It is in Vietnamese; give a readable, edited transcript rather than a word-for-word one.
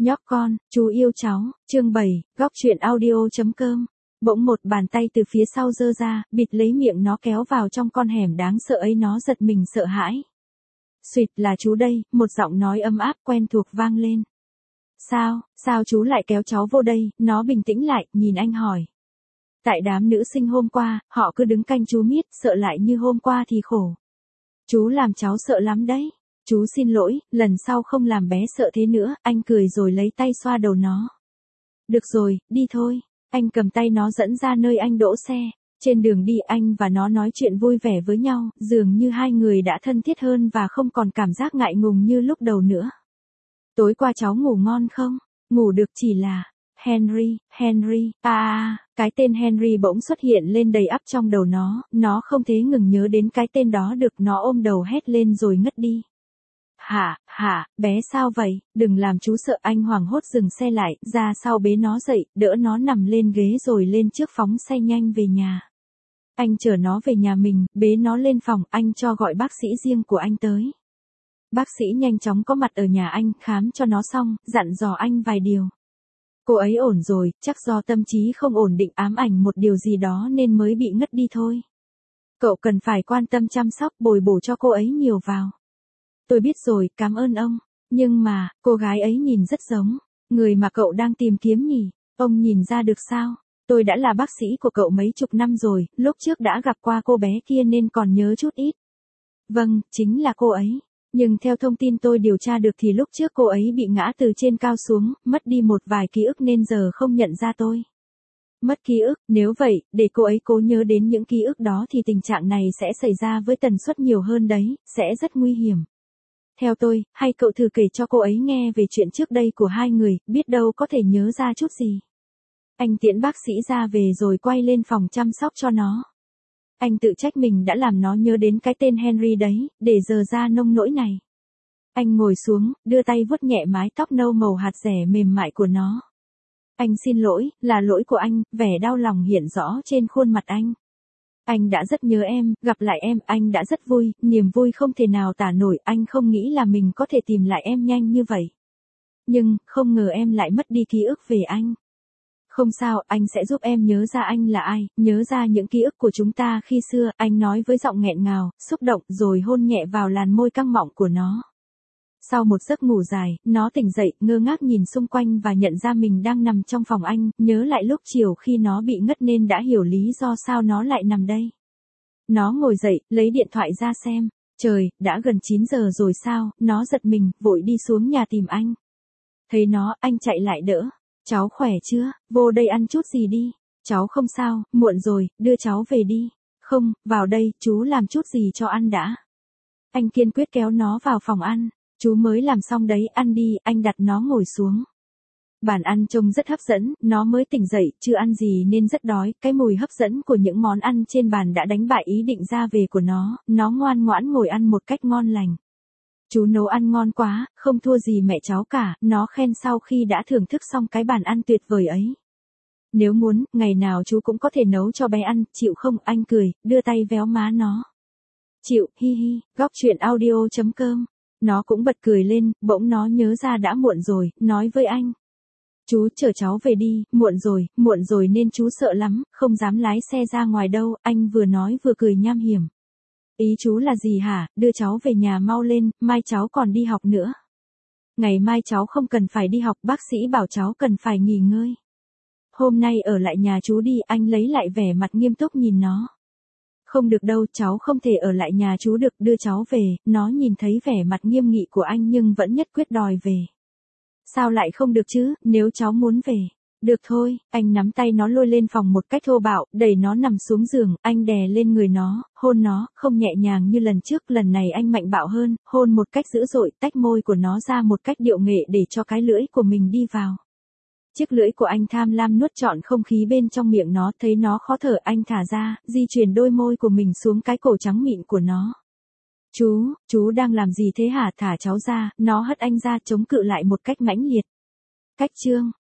Nhóc con, chú yêu cháu, chương 7, góc truyện audio.com. Bỗng một bàn tay từ phía sau giơ ra, bịt lấy miệng nó kéo vào trong con hẻm đáng sợ ấy, nó giật mình sợ hãi. Xuyệt, là chú đây, một giọng nói ấm áp quen thuộc vang lên. Sao chú lại kéo cháu vô đây? Nó bình tĩnh lại, nhìn anh hỏi. Tại đám nữ sinh hôm qua, họ cứ đứng canh chú miết, sợ lại như hôm qua thì khổ. Chú làm cháu sợ lắm đấy. Chú xin lỗi, lần sau không làm bé sợ thế nữa, anh cười rồi lấy tay xoa đầu nó. Được rồi, đi thôi. Anh cầm tay nó dẫn ra nơi anh đỗ xe. Trên đường đi anh và nó nói chuyện vui vẻ với nhau, dường như hai người đã thân thiết hơn và không còn cảm giác ngại ngùng như lúc đầu nữa. Tối qua cháu ngủ ngon không? Ngủ được, chỉ là... Henry, cái tên Henry bỗng xuất hiện lên đầy ắp trong đầu nó không thể ngừng nhớ đến cái tên đó được, nó ôm đầu hét lên rồi ngất đi. Bé sao vậy, đừng làm chú sợ, anh hoảng hốt dừng xe lại, ra sau bế nó dậy, đỡ nó nằm lên ghế rồi lên trước phóng xe nhanh về nhà. Anh chở nó về nhà mình, bế nó lên phòng, anh cho gọi bác sĩ riêng của anh tới. Bác sĩ nhanh chóng có mặt ở nhà anh, khám cho nó xong, dặn dò anh vài điều. Cô ấy ổn rồi, chắc do tâm trí không ổn định, ám ảnh một điều gì đó nên mới bị ngất đi thôi. Cậu cần phải quan tâm chăm sóc, bồi bổ cho cô ấy nhiều vào. Tôi biết rồi, cảm ơn ông. Nhưng mà, cô gái ấy nhìn rất giống người mà cậu đang tìm kiếm nhỉ? Ông nhìn ra được sao? Tôi đã là bác sĩ của cậu mấy chục năm rồi, lúc trước đã gặp qua cô bé kia nên còn nhớ chút ít. Vâng, chính là cô ấy. Nhưng theo thông tin tôi điều tra được thì lúc trước cô ấy bị ngã từ trên cao xuống, mất đi một vài ký ức nên giờ không nhận ra tôi. Mất ký ức, nếu vậy, để cô ấy cố nhớ đến những ký ức đó thì tình trạng này sẽ xảy ra với tần suất nhiều hơn đấy, sẽ rất nguy hiểm. Theo tôi, hay cậu thử kể cho cô ấy nghe về chuyện trước đây của hai người, biết đâu có thể nhớ ra chút gì. Anh tiễn bác sĩ ra về rồi quay lên phòng chăm sóc cho nó. Anh tự trách mình đã làm nó nhớ đến cái tên Henry đấy, để giờ ra nông nỗi này. Anh ngồi xuống, đưa tay vuốt nhẹ mái tóc nâu màu hạt dẻ mềm mại của nó. Anh xin lỗi, là lỗi của anh, vẻ đau lòng hiện rõ trên khuôn mặt anh. Anh đã rất nhớ em, gặp lại em, anh đã rất vui, niềm vui không thể nào tả nổi, anh không nghĩ là mình có thể tìm lại em nhanh như vậy. Nhưng, không ngờ em lại mất đi ký ức về anh. Không sao, anh sẽ giúp em nhớ ra anh là ai, nhớ ra những ký ức của chúng ta khi xưa, anh nói với giọng nghẹn ngào, xúc động rồi hôn nhẹ vào làn môi căng mọng của nó. Sau một giấc ngủ dài, nó tỉnh dậy, ngơ ngác nhìn xung quanh và nhận ra mình đang nằm trong phòng anh, nhớ lại lúc chiều khi nó bị ngất nên đã hiểu lý do sao nó lại nằm đây. Nó ngồi dậy, lấy điện thoại ra xem. Trời, đã gần 9 giờ rồi sao, nó giật mình, vội đi xuống nhà tìm anh. Thấy nó, anh chạy lại đỡ. Cháu khỏe chưa, vô đây ăn chút gì đi. Cháu không sao, muộn rồi, đưa cháu về đi. Không, vào đây, chú làm chút gì cho ăn đã. Anh kiên quyết kéo nó vào phòng ăn. Chú mới làm xong đấy, ăn đi, anh đặt nó ngồi xuống. Bàn ăn trông rất hấp dẫn, nó mới tỉnh dậy, chưa ăn gì nên rất đói, cái mùi hấp dẫn của những món ăn trên bàn đã đánh bại ý định ra về của nó ngoan ngoãn ngồi ăn một cách ngon lành. Chú nấu ăn ngon quá, không thua gì mẹ cháu cả, nó khen sau khi đã thưởng thức xong cái bàn ăn tuyệt vời ấy. Nếu muốn, ngày nào chú cũng có thể nấu cho bé ăn, chịu không? Anh cười, đưa tay véo má nó. Chịu, hi hi, góc truyện audio.com. Nó cũng bật cười lên, bỗng nó nhớ ra đã muộn rồi, nói với anh. Chú chở cháu về đi, muộn rồi nên chú sợ lắm, không dám lái xe ra ngoài đâu, anh vừa nói vừa cười nham hiểm. Ý chú là gì hả, đưa cháu về nhà mau lên, mai cháu còn đi học nữa. Ngày mai cháu không cần phải đi học, bác sĩ bảo cháu cần phải nghỉ ngơi. Hôm nay ở lại nhà chú đi, anh lấy lại vẻ mặt nghiêm túc nhìn nó. Không được đâu, cháu không thể ở lại nhà chú được, đưa cháu về. Nó nhìn thấy vẻ mặt nghiêm nghị của anh nhưng vẫn nhất quyết đòi về. Sao lại không được chứ, nếu cháu muốn về. Được thôi, anh nắm tay nó lôi lên phòng một cách thô bạo, đẩy nó nằm xuống giường, anh đè lên người nó, hôn nó, không nhẹ nhàng như lần trước, lần này anh mạnh bạo hơn, hôn một cách dữ dội, tách môi của nó ra một cách điệu nghệ để cho cái lưỡi của mình đi vào. Chiếc lưỡi của anh tham lam nuốt trọn không khí bên trong miệng nó, thấy nó khó thở, anh thả ra, di chuyển đôi môi của mình xuống cái cổ trắng mịn của nó. Chú đang làm gì thế hả, thả cháu ra, nó hất anh ra, chống cự lại một cách mãnh liệt. Cách chương